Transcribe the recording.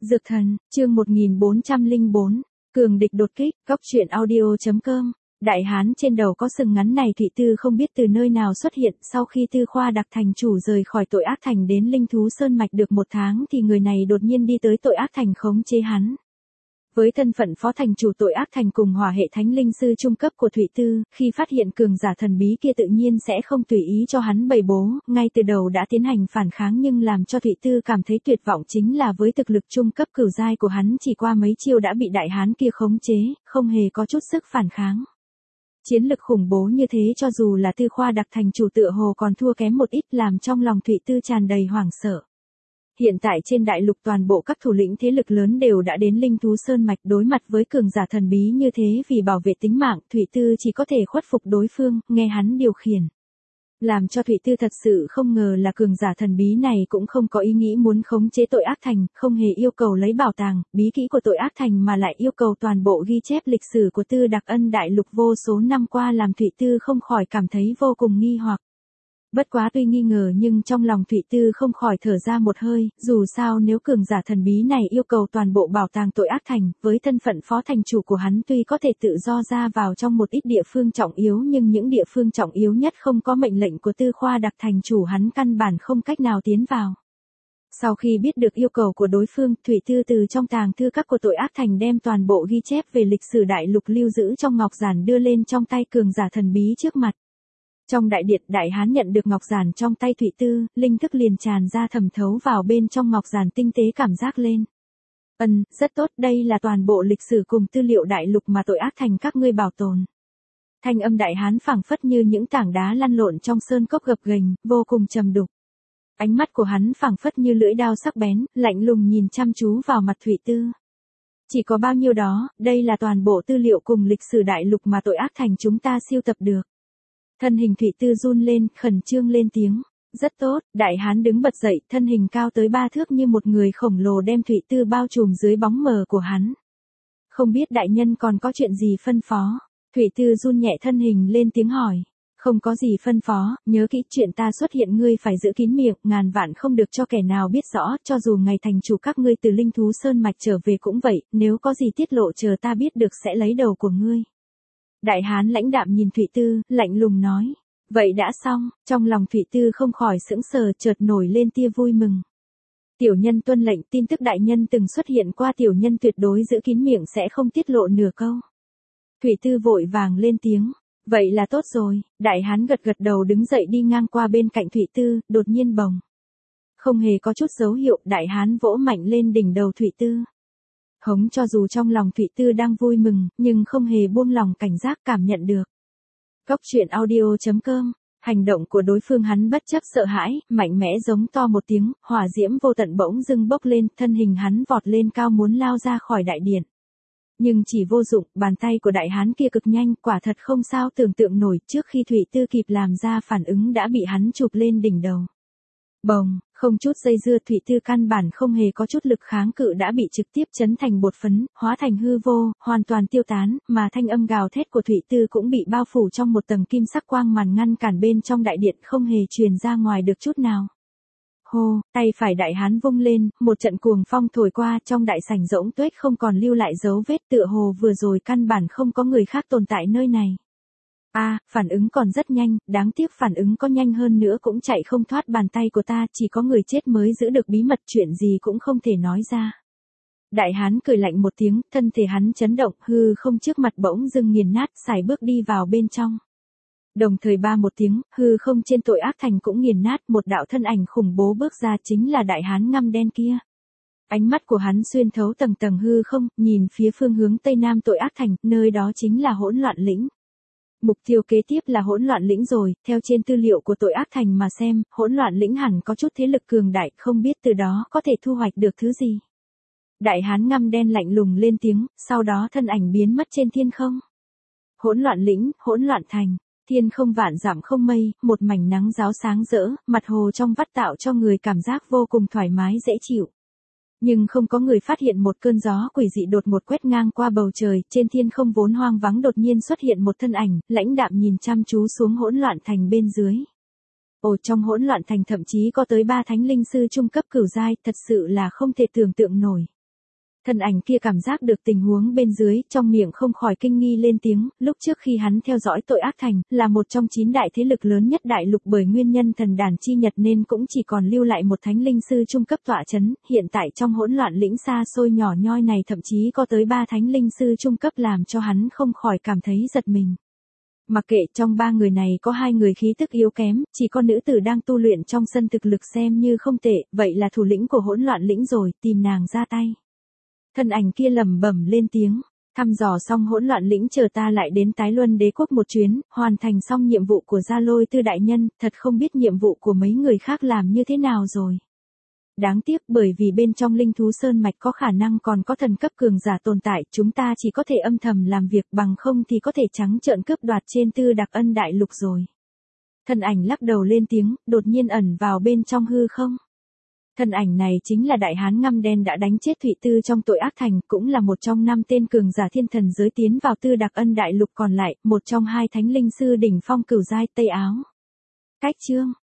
Dược thần, chương 1404, cường địch đột kích, góc truyện audio.com. Đại hán trên đầu có sừng ngắn này Thụy Tư không biết từ nơi nào xuất hiện, sau khi Tư Khoa Đặc thành chủ rời khỏi Tội Ác Thành đến Linh Thú Sơn Mạch được 1 tháng thì người này đột nhiên đi tới Tội Ác Thành khống chế hắn. Với thân phận phó thành chủ Tội Ác Thành cùng hỏa hệ thánh linh sư trung cấp của Thụy Tư, khi phát hiện cường giả thần bí kia tự nhiên sẽ không tùy ý cho hắn bày bố, ngay từ đầu đã tiến hành phản kháng, nhưng làm cho Thụy Tư cảm thấy tuyệt vọng chính là với thực lực trung cấp cửu giai của hắn chỉ qua mấy chiêu đã bị đại hán kia khống chế, không hề có chút sức phản kháng. Chiến lực khủng bố như thế cho dù là Tư Khoa Đặc thành chủ tựa hồ còn thua kém một ít, làm trong lòng Thụy Tư tràn đầy hoảng sợ. Hiện tại trên đại lục toàn bộ các thủ lĩnh thế lực lớn đều đã đến Linh Thú Sơn Mạch, đối mặt với cường giả thần bí như thế, vì bảo vệ tính mạng, Thụy Tư chỉ có thể khuất phục đối phương, nghe hắn điều khiển. Làm cho Thụy Tư thật sự không ngờ là cường giả thần bí này cũng không có ý nghĩ muốn khống chế Tội Ác Thành, không hề yêu cầu lấy bảo tàng, bí kỹ của Tội Ác Thành mà lại yêu cầu toàn bộ ghi chép lịch sử của Tư Đặc Ân đại lục vô số năm qua, làm Thụy Tư không khỏi cảm thấy vô cùng nghi hoặc. Bất quá tuy nghi ngờ nhưng trong lòng Thụy Tư không khỏi thở ra một hơi, dù sao nếu cường giả thần bí này yêu cầu toàn bộ bảo tàng Tội Ác Thành, với thân phận phó thành chủ của hắn tuy có thể tự do ra vào trong một ít địa phương trọng yếu, nhưng những địa phương trọng yếu nhất không có mệnh lệnh của Tư Khoa Đặc thành chủ hắn căn bản không cách nào tiến vào. Sau khi biết được yêu cầu của đối phương, Thụy Tư từ trong tàng thư các của Tội Ác Thành đem toàn bộ ghi chép về lịch sử đại lục lưu giữ trong ngọc giản đưa lên trong tay cường giả thần bí trước mặt. Trong đại điện, đại hán nhận được ngọc giản trong tay Thụy Tư, linh thức liền tràn ra thẩm thấu vào bên trong ngọc giản, tinh tế cảm giác lên. Rất tốt, đây là toàn bộ lịch sử cùng tư liệu đại lục mà Tội Ác Thành các ngươi bảo tồn. Thanh âm đại hán phảng phất như những tảng đá lăn lộn trong sơn cốc gập ghềnh, vô cùng trầm đục. Ánh mắt của hắn phảng phất như lưỡi dao sắc bén, lạnh lùng nhìn chăm chú vào mặt Thụy Tư. Chỉ có bao nhiêu đó, đây là toàn bộ tư liệu cùng lịch sử đại lục mà Tội Ác Thành chúng ta siêu tập được. Thân hình Thụy Tư run lên, khẩn trương lên tiếng. Rất tốt, đại hán đứng bật dậy, thân hình cao tới 3 thước như một người khổng lồ đem Thụy Tư bao trùm dưới bóng mờ của hắn. Không biết đại nhân còn có chuyện gì phân phó? Thụy Tư run nhẹ thân hình lên tiếng hỏi. Không có gì phân phó, nhớ kỹ chuyện ta xuất hiện ngươi phải giữ kín miệng, ngàn vạn không được cho kẻ nào biết rõ, cho dù ngày thành chủ các ngươi từ Linh Thú Sơn Mạch trở về cũng vậy, nếu có gì tiết lộ chờ ta biết được sẽ lấy đầu của ngươi. Đại hán lãnh đạm nhìn Thụy Tư, lạnh lùng nói. Vậy đã xong, trong lòng Thụy Tư không khỏi sững sờ, chợt nổi lên tia vui mừng. Tiểu nhân tuân lệnh, tin tức đại nhân từng xuất hiện qua, tiểu nhân tuyệt đối giữ kín miệng sẽ không tiết lộ nửa câu. Thụy Tư vội vàng lên tiếng. Vậy là tốt rồi, đại hán gật gật đầu đứng dậy đi ngang qua bên cạnh Thụy Tư, đột nhiên bồng. Không hề có chút dấu hiệu, đại hán vỗ mạnh lên đỉnh đầu Thụy Tư. Hống, cho dù trong lòng Thụy Tư đang vui mừng, nhưng không hề buông lòng cảnh giác, cảm nhận được. Góc truyện audio.com, hành động của đối phương hắn bất chấp sợ hãi, mạnh mẽ giống to một tiếng, hỏa diễm vô tận bỗng dưng bốc lên, thân hình hắn vọt lên cao muốn lao ra khỏi đại điện. Nhưng chỉ vô dụng, bàn tay của đại hán kia cực nhanh, quả thật không sao tưởng tượng nổi, trước khi Thụy Tư kịp làm ra phản ứng đã bị hắn chụp lên đỉnh đầu. Bồng, không chút dây dưa, Thụy Tư căn bản không hề có chút lực kháng cự đã bị trực tiếp chấn thành bột phấn, hóa thành hư vô, hoàn toàn tiêu tán, mà thanh âm gào thét của Thụy Tư cũng bị bao phủ trong một tầng kim sắc quang màn ngăn cản bên trong đại điện, không hề truyền ra ngoài được chút nào. Hô, tay phải đại hán vung lên, một trận cuồng phong thổi qua, trong đại sảnh rỗng tuếch không còn lưu lại dấu vết, tựa hồ vừa rồi căn bản không có người khác tồn tại nơi này. Phản ứng còn rất nhanh, đáng tiếc phản ứng có nhanh hơn nữa cũng chạy không thoát bàn tay của ta, chỉ có người chết mới giữ được bí mật, chuyện gì cũng không thể nói ra. Đại hán cười lạnh một tiếng, thân thể hắn chấn động, hư không trước mặt bỗng dưng nghiền nát, sải bước đi vào bên trong. Đồng thời ba một tiếng, hư không trên Tội Ác Thành cũng nghiền nát, một đạo thân ảnh khủng bố bước ra, chính là đại hán ngăm đen kia. Ánh mắt của hắn xuyên thấu tầng tầng hư không, nhìn phía phương hướng tây nam Tội Ác Thành, nơi đó chính là Hỗn Loạn Lĩnh. Mục tiêu kế tiếp là Hỗn Loạn Lĩnh rồi, theo trên tư liệu của Tội Ác Thành mà xem, Hỗn Loạn Lĩnh hẳn có chút thế lực cường đại, không biết từ đó có thể thu hoạch được thứ gì. Đại hán ngăm đen lạnh lùng lên tiếng, sau đó thân ảnh biến mất trên thiên không. Hỗn Loạn Lĩnh, Hỗn Loạn Thành, thiên không vạn dặm không mây, một mảnh nắng ráo sáng rỡ, mặt hồ trong vắt tạo cho người cảm giác vô cùng thoải mái dễ chịu. Nhưng không có người phát hiện một cơn gió quỷ dị đột ngột quét ngang qua bầu trời, trên thiên không vốn hoang vắng đột nhiên xuất hiện một thân ảnh, lãnh đạm nhìn chăm chú xuống Hỗn Loạn Thành bên dưới. Trong Hỗn Loạn Thành thậm chí có tới 3 thánh linh sư trung cấp cửu giai, thật sự là không thể tưởng tượng nổi. Thân ảnh kia cảm giác được tình huống bên dưới, trong miệng không khỏi kinh nghi lên tiếng, lúc trước khi hắn theo dõi tội ác thành, là một trong 9 đại thế lực lớn nhất đại lục bởi nguyên nhân thần đàn chi nhật nên cũng chỉ còn lưu lại một thánh linh sư trung cấp tọa chấn, hiện tại trong hỗn loạn lĩnh xa xôi nhỏ nhoi này thậm chí có tới 3 thánh linh sư trung cấp làm cho hắn không khỏi cảm thấy giật mình. Mặc kệ trong 3 người này có 2 người khí tức yếu kém, chỉ có nữ tử đang tu luyện trong sân thực lực xem như không tệ, vậy là thủ lĩnh của hỗn loạn lĩnh rồi, tìm nàng ra tay. Thân ảnh kia lẩm bẩm lên tiếng, thăm dò xong hỗn loạn lĩnh chờ ta lại đến Tái Luân Đế quốc một chuyến, hoàn thành xong nhiệm vụ của Gia Lôi Tư đại nhân, thật không biết nhiệm vụ của mấy người khác làm như thế nào rồi. Đáng tiếc bởi vì bên trong linh thú sơn mạch có khả năng còn có thần cấp cường giả tồn tại, chúng ta chỉ có thể âm thầm làm việc, bằng không thì có thể trắng trợn cướp đoạt trên Tư Đặc Ân đại lục rồi. Thân ảnh lắc đầu lên tiếng, đột nhiên ẩn vào bên trong hư không. Thân ảnh này chính là đại hán ngăm đen đã đánh chết Thụy Tư trong tội ác thành, cũng là một trong 5 tên cường giả thiên thần giới tiến vào Tư Đặc Ân đại lục còn lại, một trong 2 thánh linh sư đỉnh phong cửu giai Tây Áo. Cách chương